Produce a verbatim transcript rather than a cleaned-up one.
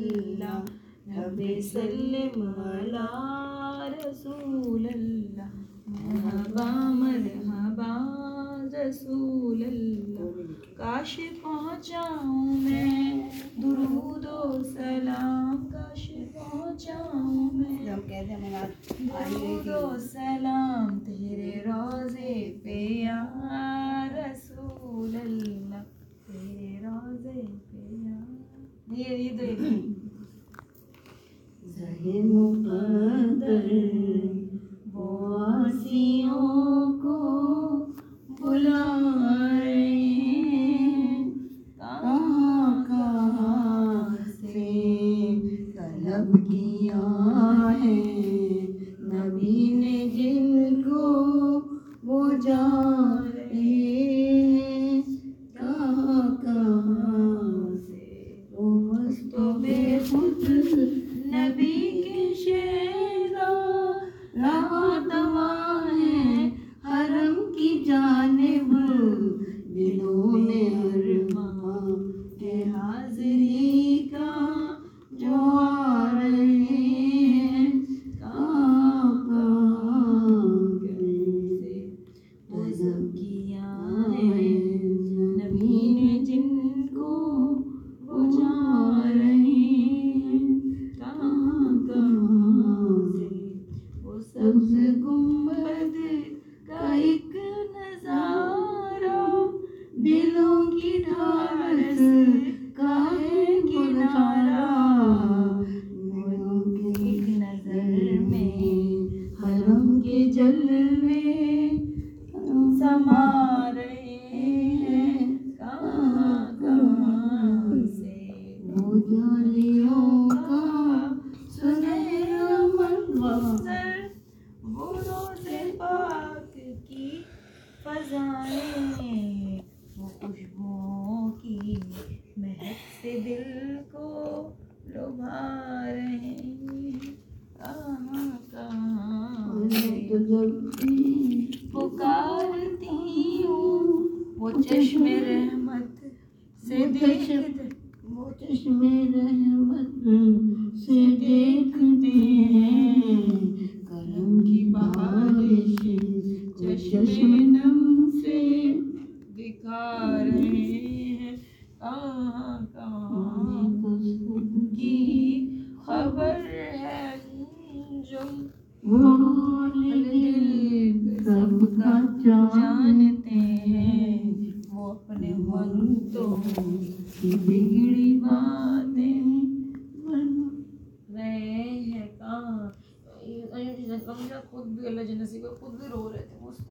اللہ رب سلم علی رسول اللہ مرحبا مرحبا رسول اللہ کاش پہنچاؤں میں درود و سلام کاش پہنچاؤں میں درود و سلام تیرے روضے پہ یا رسول اللہ تیرے روضے پہ یا یہ یہ دو زہر مقدر وہ آسیوں کو بلا رہے ہیں کہاں کہاں سے طلب کیا ہے نبی نے جن کو وہ جا رہے ہیں کہاں کہاں سے وہ مست و بے خود نبی کے شیدا روا دوا ہے حرم کی جانب دلوں میں ارمان کے حاضری کا جو آ رہے ہیں کہاں کہاں سے عزم کیا ہے نبی نے جن کو وہ جا رہے ہیں کہاں کہاں سے وہ سبز گنبد کا ایک نظارہ دلوں کی ڈھارس کا ہے کنارہ دلوں کی ایک نظر میں حرم کے جلوے سما رہے ہیں کہاں کہاں سے وہ جالیوں کا سنہرا منظر وہ روز پاک کی فضائیں وہ خوشبوؤں کی مہک سے دل کو لبھا رہے ہیں کہاں کہاں سے پکارتی ہوں وہ چشم رحمت سے دیکھتے وہ چشم رحمت سے دیکھتے ہیں کرم کی بارش چشم نم سے دکھا رہے ہیں کہاں کہاں کی خبر ہے جو دل سب کا جانتے ہیں وہ اپنے منتوں کی بگڑی باتیں بن رہے ہیں کہاں خود بھی اللہ جنسی کو خود بھی رو رہے تھے